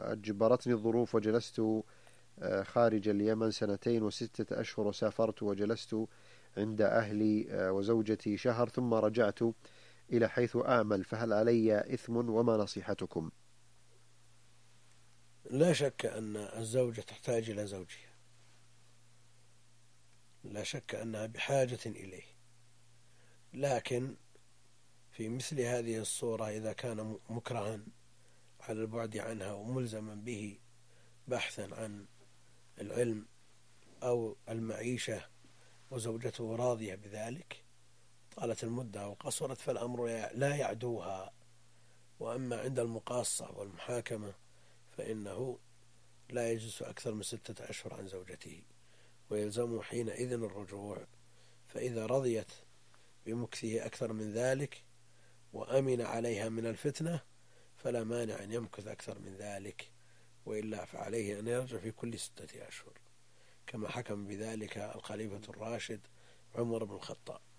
أجبرتني الظروف وجلست خارج اليمن 2 و6 أشهر، وسافرت وجلست عند أهلي وزوجتي شهر، ثم رجعت إلى حيث أعمل، فهل علي إثم وما نصيحتكم؟ لا شك أن الزوجة تحتاج إلى زوجها، لا شك أنها بحاجة إليه، لكن في مثل هذه الصورة إذا كان مكرها على البعد عنها وملزما به بحثا عن العلم أو المعيشة وزوجته راضية بذلك، طالت المدة وقصرت فالأمر لا يعدوها. وأما عند المقاصة والمحاكمة فإنه لا يجلس أكثر من 6 أشهر عن زوجته، ويلزمه حينئذ الرجوع، فإذا رضيت بمكثه أكثر من ذلك وأمن عليها من الفتنة فلا مانع أن يمكث أكثر من ذلك، وإلا فعليه أن يرجع في كل 6 أشهر، كما حكم بذلك الخليفة الراشد عمر بن الخطاب.